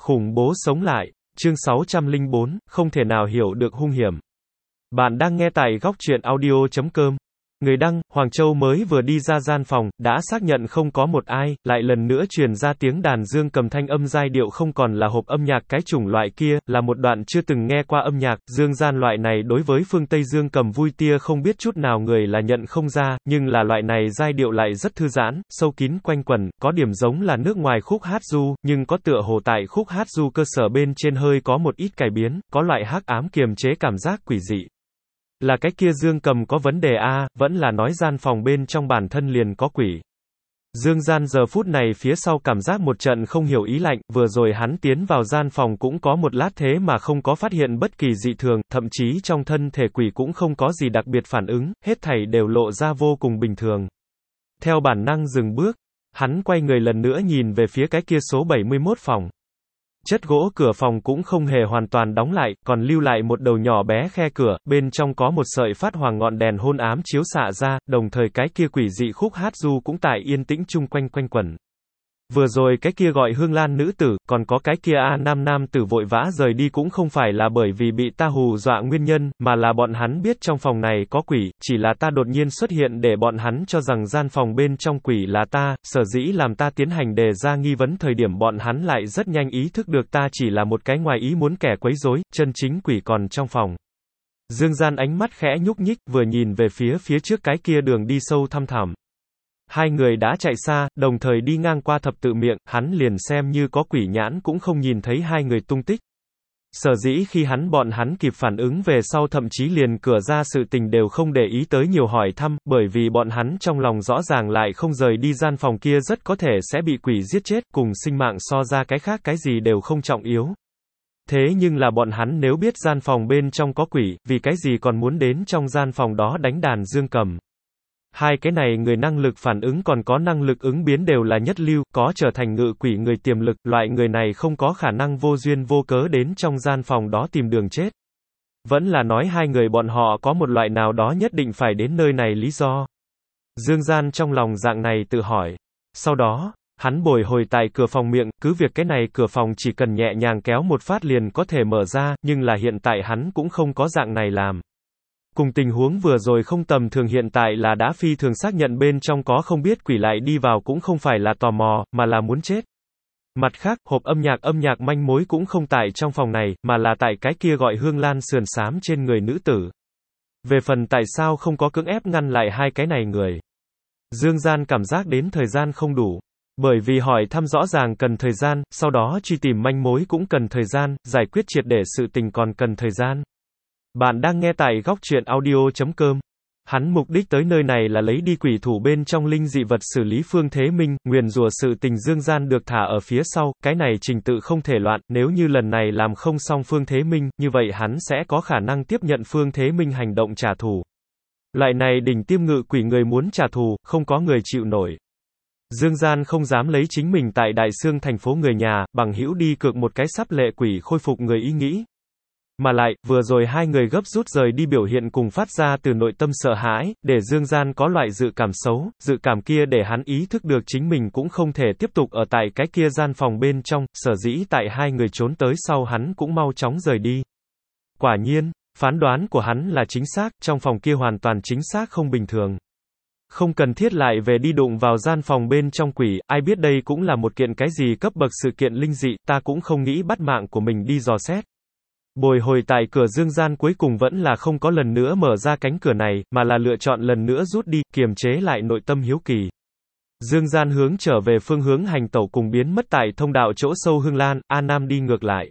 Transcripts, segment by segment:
Khủng bố sống lại. Chương 604, không thể nào hiểu được hung hiểm. Bạn đang nghe tại góc truyện audio.com. Người đăng, Hoàng Châu mới vừa đi ra gian phòng, đã xác nhận không có một ai, lại lần nữa truyền ra tiếng đàn dương cầm thanh âm giai điệu không còn là hộp âm nhạc cái chủng loại kia, là một đoạn chưa từng nghe qua âm nhạc, dương gian loại này đối với phương Tây dương cầm vui tia không biết chút nào người là nhận không ra, nhưng là loại này giai điệu lại rất thư giãn, sâu kín quanh quẩn, có điểm giống là nước ngoài khúc hát du, nhưng có tựa hồ tại khúc hát du cơ sở bên trên hơi có một ít cải biến, có loại hắc ám kiềm chế cảm giác quỷ dị. Là cái kia dương cầm có vấn đề a, vẫn là nói gian phòng bên trong bản thân liền có quỷ. Dương gian giờ phút này phía sau cảm giác một trận không hiểu ý lạnh, vừa rồi hắn tiến vào gian phòng cũng có một lát thế mà không có phát hiện bất kỳ dị thường, thậm chí trong thân thể quỷ cũng không có gì đặc biệt phản ứng, hết thảy đều lộ ra vô cùng bình thường. Theo bản năng dừng bước, hắn quay người lần nữa nhìn về phía cái kia số 71 phòng. Chất gỗ cửa phòng cũng không hề hoàn toàn đóng lại, còn lưu lại một đầu nhỏ bé khe cửa, bên trong có một sợi phát hoàng ngọn đèn hôn ám chiếu xạ ra, đồng thời cái kia quỷ dị khúc hát du cũng tại yên tĩnh chung quanh quanh quẩn. Vừa rồi cái kia gọi Hương Lan nữ tử, còn có cái kia nam tử vội vã rời đi cũng không phải là bởi vì bị ta hù dọa nguyên nhân, mà là bọn hắn biết trong phòng này có quỷ, chỉ là ta đột nhiên xuất hiện để bọn hắn cho rằng gian phòng bên trong quỷ là ta, sở dĩ làm ta tiến hành đề ra nghi vấn thời điểm bọn hắn lại rất nhanh ý thức được ta chỉ là một cái ngoài ý muốn kẻ quấy rối, chân chính quỷ còn trong phòng. Dương gian ánh mắt khẽ nhúc nhích, vừa nhìn về phía trước cái kia đường đi sâu thăm thẳm. Hai người đã chạy xa, đồng thời đi ngang qua thập tự miệng, hắn liền xem như có quỷ nhãn cũng không nhìn thấy hai người tung tích. Sở dĩ khi bọn hắn kịp phản ứng về sau thậm chí liền cửa ra sự tình đều không để ý tới nhiều hỏi thăm, bởi vì bọn hắn trong lòng rõ ràng lại không rời đi gian phòng kia rất có thể sẽ bị quỷ giết chết, cùng sinh mạng so ra cái khác cái gì đều không trọng yếu. Thế nhưng là bọn hắn nếu biết gian phòng bên trong có quỷ, vì cái gì còn muốn đến trong gian phòng đó đánh đàn dương cầm. Hai cái này người năng lực phản ứng còn có năng lực ứng biến đều là nhất lưu, có trở thành ngự quỷ người tiềm lực, loại người này không có khả năng vô duyên vô cớ đến trong gian phòng đó tìm đường chết. Vẫn là nói hai người bọn họ có một loại nào đó nhất định phải đến nơi này lý do. Dương gian trong lòng dạng này tự hỏi. Sau đó, hắn bồi hồi tại cửa phòng miệng, cứ việc cái này cửa phòng chỉ cần nhẹ nhàng kéo một phát liền có thể mở ra, nhưng là hiện tại hắn cũng không có dạng này làm. Cùng tình huống vừa rồi không tầm thường hiện tại là đã phi thường xác nhận bên trong có không biết quỷ lại đi vào cũng không phải là tò mò, mà là muốn chết. Mặt khác, hộp âm nhạc manh mối cũng không tại trong phòng này, mà là tại cái kia gọi Hương Lan sườn xám trên người nữ tử. Về phần tại sao không có cưỡng ép ngăn lại hai cái này người. Dương gian cảm giác đến thời gian không đủ. Bởi vì hỏi thăm rõ ràng cần thời gian, sau đó truy tìm manh mối cũng cần thời gian, giải quyết triệt để sự tình còn cần thời gian. Bạn đang nghe tại góc truyện audio.com. Hắn mục đích tới nơi này là lấy đi quỷ thủ bên trong linh dị vật xử lý Phương Thế Minh, nguyền rủa sự tình dương gian được thả ở phía sau, cái này trình tự không thể loạn, nếu như lần này làm không xong Phương Thế Minh, như vậy hắn sẽ có khả năng tiếp nhận Phương Thế Minh hành động trả thù. Loại này đỉnh tiêm ngự quỷ người muốn trả thù, không có người chịu nổi. Dương gian không dám lấy chính mình tại Đại Xương thành phố người nhà, bằng hữu đi cược một cái sắp lệ quỷ khôi phục người ý nghĩ. Mà lại, vừa rồi hai người gấp rút rời đi biểu hiện cùng phát ra từ nội tâm sợ hãi, để Dương gian có loại dự cảm xấu, dự cảm kia để hắn ý thức được chính mình cũng không thể tiếp tục ở tại cái kia gian phòng bên trong, sở dĩ tại hai người trốn tới sau hắn cũng mau chóng rời đi. Quả nhiên, phán đoán của hắn là chính xác, trong phòng kia hoàn toàn chính xác không bình thường. Không cần thiết lại về đi đụng vào gian phòng bên trong quỷ, ai biết đây cũng là một kiện cái gì cấp bậc sự kiện linh dị, ta cũng không nghĩ bắt mạng của mình đi dò xét. Bồi hồi tại cửa dương gian cuối cùng vẫn là không có lần nữa mở ra cánh cửa này, mà là lựa chọn lần nữa rút đi, kiềm chế lại nội tâm hiếu kỳ. Dương gian hướng trở về phương hướng hành tẩu cùng biến mất tại thông đạo chỗ sâu Hương Lan, Nam đi ngược lại.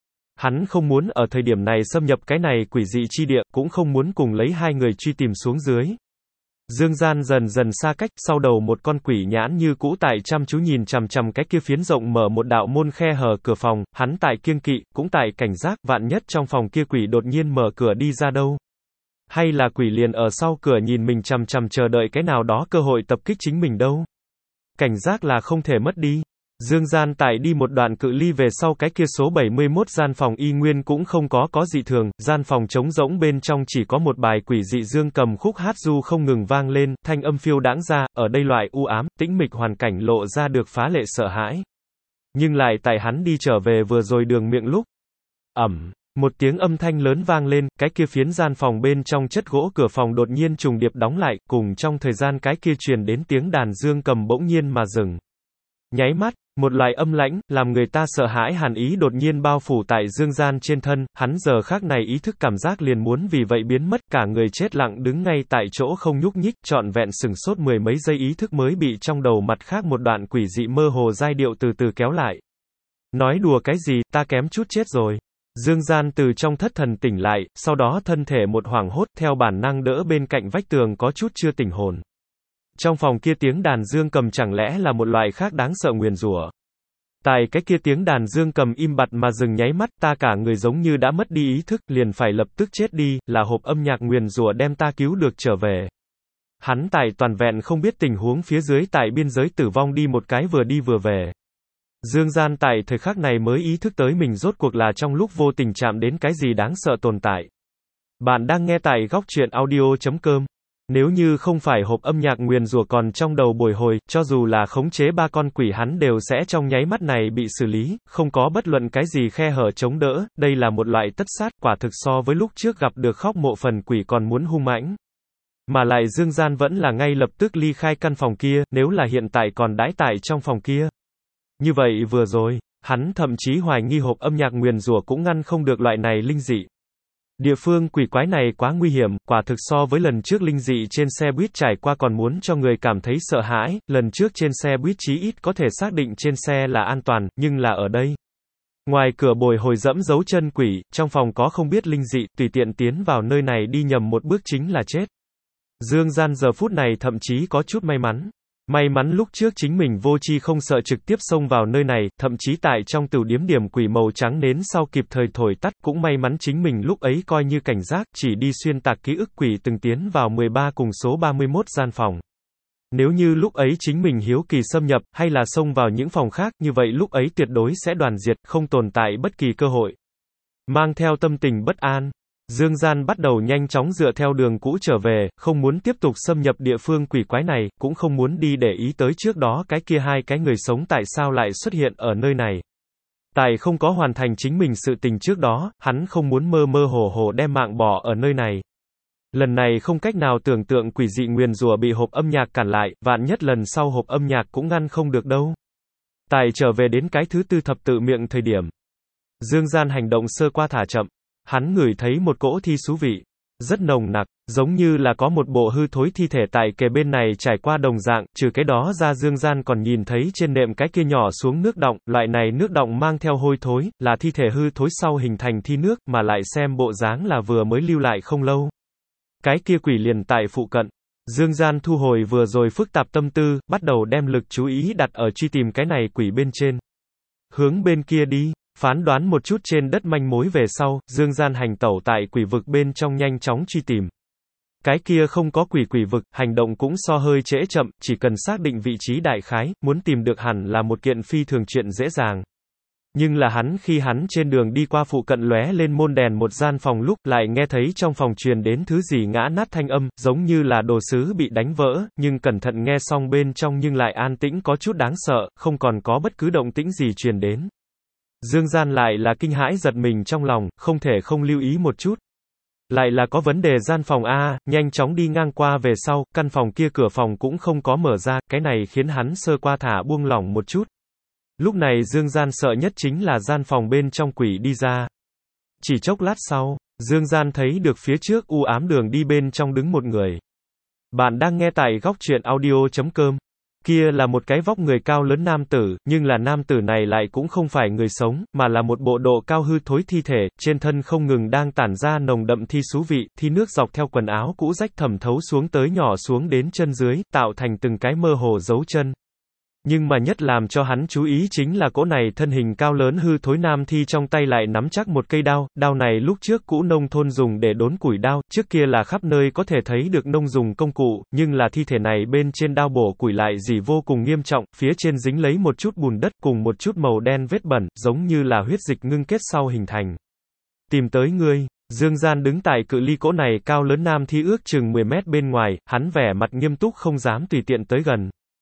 Hắn không muốn ở thời điểm này xâm nhập cái này quỷ dị chi địa, cũng không muốn cùng lấy hai người truy tìm xuống dưới. Dương gian dần dần xa cách, sau đầu một con quỷ nhãn như cũ tại chăm chú nhìn chằm chằm cái kia phiến rộng mở một đạo môn khe hở cửa phòng, hắn tại kiêng kỵ, cũng tại cảnh giác, vạn nhất trong phòng kia quỷ đột nhiên mở cửa đi ra đâu. Hay là quỷ liền ở sau cửa nhìn mình chằm chằm chờ đợi cái nào đó cơ hội tập kích chính mình đâu. Cảnh giác là không thể mất đi. Dương gian tại đi một đoạn cự ly về sau cái kia số 71 gian phòng y nguyên cũng không có dị thường, gian phòng trống rỗng bên trong chỉ có một bài quỷ dị dương cầm khúc hát du không ngừng vang lên, thanh âm phiêu đãng ra, ở đây loại u ám, tĩnh mịch hoàn cảnh lộ ra được phá lệ sợ hãi. Nhưng lại tại hắn đi trở về vừa rồi đường miệng lúc. Một tiếng âm thanh lớn vang lên, cái kia phiến gian phòng bên trong chất gỗ cửa phòng đột nhiên trùng điệp đóng lại, cùng trong thời gian cái kia truyền đến tiếng đàn dương cầm bỗng nhiên mà dừng. Nháy mắt, một loại âm lãnh, làm người ta sợ hãi hàn ý đột nhiên bao phủ tại Dương Gian trên thân, hắn giờ khắc này ý thức cảm giác liền muốn vì vậy biến mất, cả người chết lặng đứng ngay tại chỗ không nhúc nhích, trọn vẹn sừng sốt mười mấy giây ý thức mới bị trong đầu mặt khác một đoạn quỷ dị mơ hồ giai điệu từ từ kéo lại. Nói đùa cái gì, ta kém chút chết rồi. Dương Gian từ trong thất thần tỉnh lại, sau đó thân thể một hoảng hốt theo bản năng đỡ bên cạnh vách tường có chút chưa tỉnh hồn. Trong phòng kia tiếng đàn dương cầm chẳng lẽ là một loại khác đáng sợ nguyền rủa. Tại cái kia tiếng đàn dương cầm im bặt mà dừng nháy mắt, ta cả người giống như đã mất đi ý thức, liền phải lập tức chết đi, là hộp âm nhạc nguyền rủa đem ta cứu được trở về. Hắn tại toàn vẹn không biết tình huống phía dưới tại biên giới tử vong đi một cái vừa đi vừa về. Dương Gian tại thời khắc này mới ý thức tới mình rốt cuộc là trong lúc vô tình chạm đến cái gì đáng sợ tồn tại. Bạn đang nghe tại góc truyện audio.com. Nếu như không phải hộp âm nhạc nguyền rủa còn trong đầu bồi hồi, cho dù là khống chế ba con quỷ hắn đều sẽ trong nháy mắt này bị xử lý, không có bất luận cái gì khe hở chống đỡ, đây là một loại tất sát, quả thực so với lúc trước gặp được khóc mộ phần quỷ còn muốn hung mãnh. Mà lại Dương Gian vẫn là ngay lập tức ly khai căn phòng kia, nếu là hiện tại còn đãi tại trong phòng kia. Như vậy vừa rồi, hắn thậm chí hoài nghi hộp âm nhạc nguyền rủa cũng ngăn không được loại này linh dị. Địa phương quỷ quái này quá nguy hiểm, quả thực so với lần trước linh dị trên xe buýt trải qua còn muốn cho người cảm thấy sợ hãi, lần trước trên xe buýt chí ít có thể xác định trên xe là an toàn, nhưng là ở đây. Ngoài cửa bồi hồi dẫm dấu chân quỷ, trong phòng có không biết linh dị, tùy tiện tiến vào nơi này đi nhầm một bước chính là chết. Dương Gian giờ phút này thậm chí có chút may mắn. May mắn lúc trước chính mình vô tri không sợ trực tiếp xông vào nơi này, thậm chí tại trong tửu điếm điểm quỷ màu trắng nến sau kịp thời thổi tắt, cũng may mắn chính mình lúc ấy coi như cảnh giác, chỉ đi xuyên tạc ký ức quỷ từng tiến vào 13 cùng số 31 gian phòng. Nếu như lúc ấy chính mình hiếu kỳ xâm nhập, hay là xông vào những phòng khác, như vậy lúc ấy tuyệt đối sẽ đoàn diệt, không tồn tại bất kỳ cơ hội. Mang theo tâm tình bất an, Dương Gian bắt đầu nhanh chóng dựa theo đường cũ trở về, không muốn tiếp tục xâm nhập địa phương quỷ quái này, cũng không muốn đi để ý tới trước đó cái kia hai cái người sống tại sao lại xuất hiện ở nơi này. Tại không có hoàn thành chính mình sự tình trước đó, hắn không muốn mơ mơ hồ hồ đem mạng bỏ ở nơi này. Lần này không cách nào tưởng tượng quỷ dị nguyền rủa bị hộp âm nhạc cản lại, vạn nhất lần sau hộp âm nhạc cũng ngăn không được đâu. Tại trở về đến cái thứ tư thập tự miệng thời điểm, Dương Gian hành động sơ qua thả chậm. Hắn ngửi thấy một cỗ thi xú vị, rất nồng nặc, giống như là có một bộ hư thối thi thể tại kề bên này trải qua đồng dạng, trừ cái đó ra Dương Gian còn nhìn thấy trên nệm cái kia nhỏ xuống nước đọng, loại này nước đọng mang theo hôi thối, là thi thể hư thối sau hình thành thi nước, mà lại xem bộ dáng là vừa mới lưu lại không lâu. Cái kia quỷ liền tại phụ cận. Dương Gian thu hồi vừa rồi phức tạp tâm tư, bắt đầu đem lực chú ý đặt ở truy tìm cái này quỷ bên trên. Hướng bên kia đi. Phán đoán một chút trên đất manh mối về sau, Dương Gian hành tẩu tại quỷ vực bên trong nhanh chóng truy tìm. Cái kia không có quỷ vực, hành động cũng so hơi trễ chậm, chỉ cần xác định vị trí đại khái, muốn tìm được hẳn là một kiện phi thường chuyện dễ dàng. Nhưng là khi hắn trên đường đi qua phụ cận lóe lên môn đèn một gian phòng lúc, lại nghe thấy trong phòng truyền đến thứ gì ngã nát thanh âm, giống như là đồ sứ bị đánh vỡ, nhưng cẩn thận nghe xong bên trong nhưng lại an tĩnh có chút đáng sợ, không còn có bất cứ động tĩnh gì truyền đến. Dương Gian lại là kinh hãi giật mình trong lòng, không thể không lưu ý một chút. Lại là có vấn đề gian phòng A, nhanh chóng đi ngang qua về sau, căn phòng kia cửa phòng cũng không có mở ra, cái này khiến hắn sơ qua thả buông lỏng một chút. Lúc này Dương Gian sợ nhất chính là gian phòng bên trong quỷ đi ra. Chỉ chốc lát sau, Dương Gian thấy được phía trước u ám đường đi bên trong đứng một người. Bạn đang nghe tại góc truyện audio.com. Kia là một cái vóc người cao lớn nam tử, nhưng là nam tử này lại cũng không phải người sống, mà là một bộ độ cao hư thối thi thể, trên thân không ngừng đang tản ra nồng đậm thi xú vị, thi nước dọc theo quần áo cũ rách thẩm thấu xuống tới nhỏ xuống đến chân dưới, tạo thành từng cái mơ hồ dấu chân. Nhưng mà nhất làm cho hắn chú ý chính là cỗ này thân hình cao lớn hư thối nam thi trong tay lại nắm chắc một cây đao, đao này lúc trước cũ nông thôn dùng để đốn củi đao, trước kia là khắp nơi có thể thấy được nông dùng công cụ, nhưng là thi thể này bên trên đao bổ củi lại gì vô cùng nghiêm trọng, phía trên dính lấy một chút bùn đất cùng một chút màu đen vết bẩn, giống như là huyết dịch ngưng kết sau hình thành. Tìm tới ngươi. Dương Gian đứng tại cự ly cỗ này cao lớn nam thi ước chừng 10 mét bên ngoài, hắn vẻ mặt nghiêm túc không dám tùy tiện tới gần.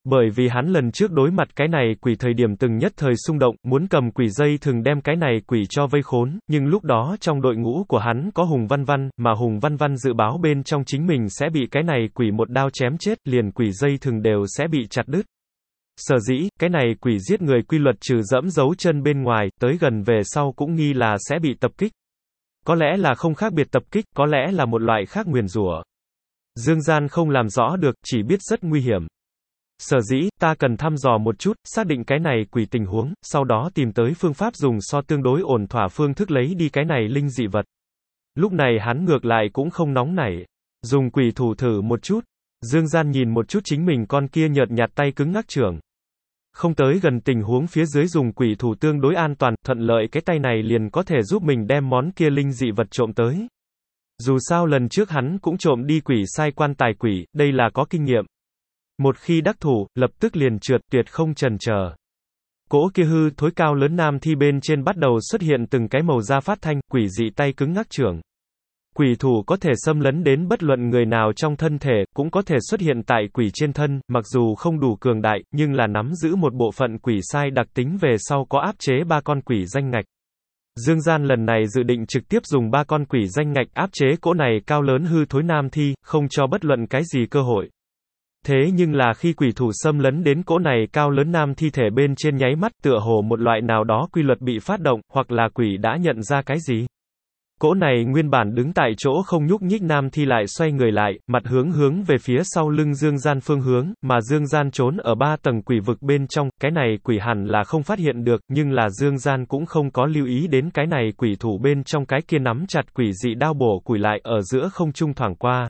Bởi vì hắn lần trước đối mặt cái này quỷ thời điểm từng nhất thời xung động, muốn cầm quỷ dây thừng đem cái này quỷ cho vây khốn, nhưng lúc đó trong đội ngũ của hắn có Hùng Văn Văn, mà Hùng Văn Văn dự báo bên trong chính mình sẽ bị cái này quỷ một đao chém chết, liền quỷ dây thừng đều sẽ bị chặt đứt. Sở dĩ, cái này quỷ giết người quy luật trừ dẫm dấu chân bên ngoài, tới gần về sau cũng nghi là sẽ bị tập kích. Có lẽ là không khác biệt tập kích, có lẽ là một loại khác nguyền rủa. Dương Gian không làm rõ được, chỉ biết rất nguy hiểm. Sở dĩ, ta cần thăm dò một chút, xác định cái này quỷ tình huống, sau đó tìm tới phương pháp dùng so tương đối ổn thỏa phương thức lấy đi cái này linh dị vật. Lúc này hắn ngược lại cũng không nóng nảy. Dùng quỷ thủ thử một chút. Dương Gian nhìn một chút chính mình con kia nhợt nhạt tay cứng ngắc trưởng. Không tới gần tình huống phía dưới dùng quỷ thủ tương đối an toàn, thuận lợi cái tay này liền có thể giúp mình đem món kia linh dị vật trộm tới. Dù sao lần trước hắn cũng trộm đi quỷ sai quan tài quỷ, đây là có kinh nghiệm. Một khi đắc thủ, lập tức liền trượt, tuyệt không chần chờ. Cỗ kia hư thối cao lớn nam thi bên trên bắt đầu xuất hiện từng cái màu da phát thanh, quỷ dị tay cứng ngắc trưởng. Quỷ thủ có thể xâm lấn đến bất luận người nào trong thân thể, cũng có thể xuất hiện tại quỷ trên thân, mặc dù không đủ cường đại, nhưng là nắm giữ một bộ phận quỷ sai đặc tính về sau có áp chế 3 con quỷ danh ngạch. Dương Gian lần này dự định trực tiếp dùng 3 con quỷ danh ngạch áp chế cỗ này cao lớn hư thối nam thi, không cho bất luận cái gì cơ hội. Thế nhưng là khi quỷ thủ xâm lấn đến cỗ này cao lớn nam thi thể bên trên nháy mắt, tựa hồ một loại nào đó quy luật bị phát động, hoặc là quỷ đã nhận ra cái gì. Cỗ này nguyên bản đứng tại chỗ không nhúc nhích nam thi lại xoay người lại, mặt hướng về phía sau lưng Dương Gian phương hướng, mà Dương Gian trốn ở 3 tầng quỷ vực bên trong, cái này quỷ hẳn là không phát hiện được, nhưng là Dương Gian cũng không có lưu ý đến cái này quỷ thủ bên trong cái kia nắm chặt quỷ dị đao bổ quỷ lại ở giữa không trung thoảng qua.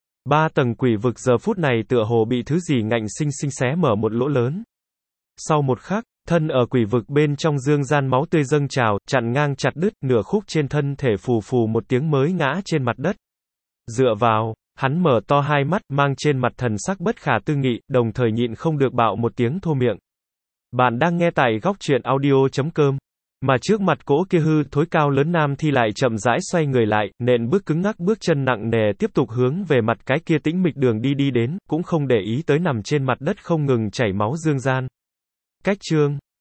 3 tầng quỷ vực giờ phút này tựa hồ bị thứ gì ngạnh sinh sinh xé mở một lỗ lớn. Sau một khắc, thân ở quỷ vực bên trong Dương Gian máu tươi dâng trào, chặn ngang chặt đứt, nửa khúc trên thân thể phù phù một tiếng mới ngã trên mặt đất. Dựa vào, hắn mở to hai mắt, mang trên mặt thần sắc bất khả tư nghị, đồng thời nhịn không được bạo một tiếng thô miệng. Bạn đang nghe tại góc truyện audio.com. Mà trước mặt cỗ kia hư thối cao lớn nam thi lại chậm rãi xoay người lại, nện bước cứng ngắc bước chân nặng nề tiếp tục hướng về mặt cái kia tĩnh mịch đường đi đến, cũng không để ý tới nằm trên mặt đất không ngừng chảy máu Dương Gian. Cách chương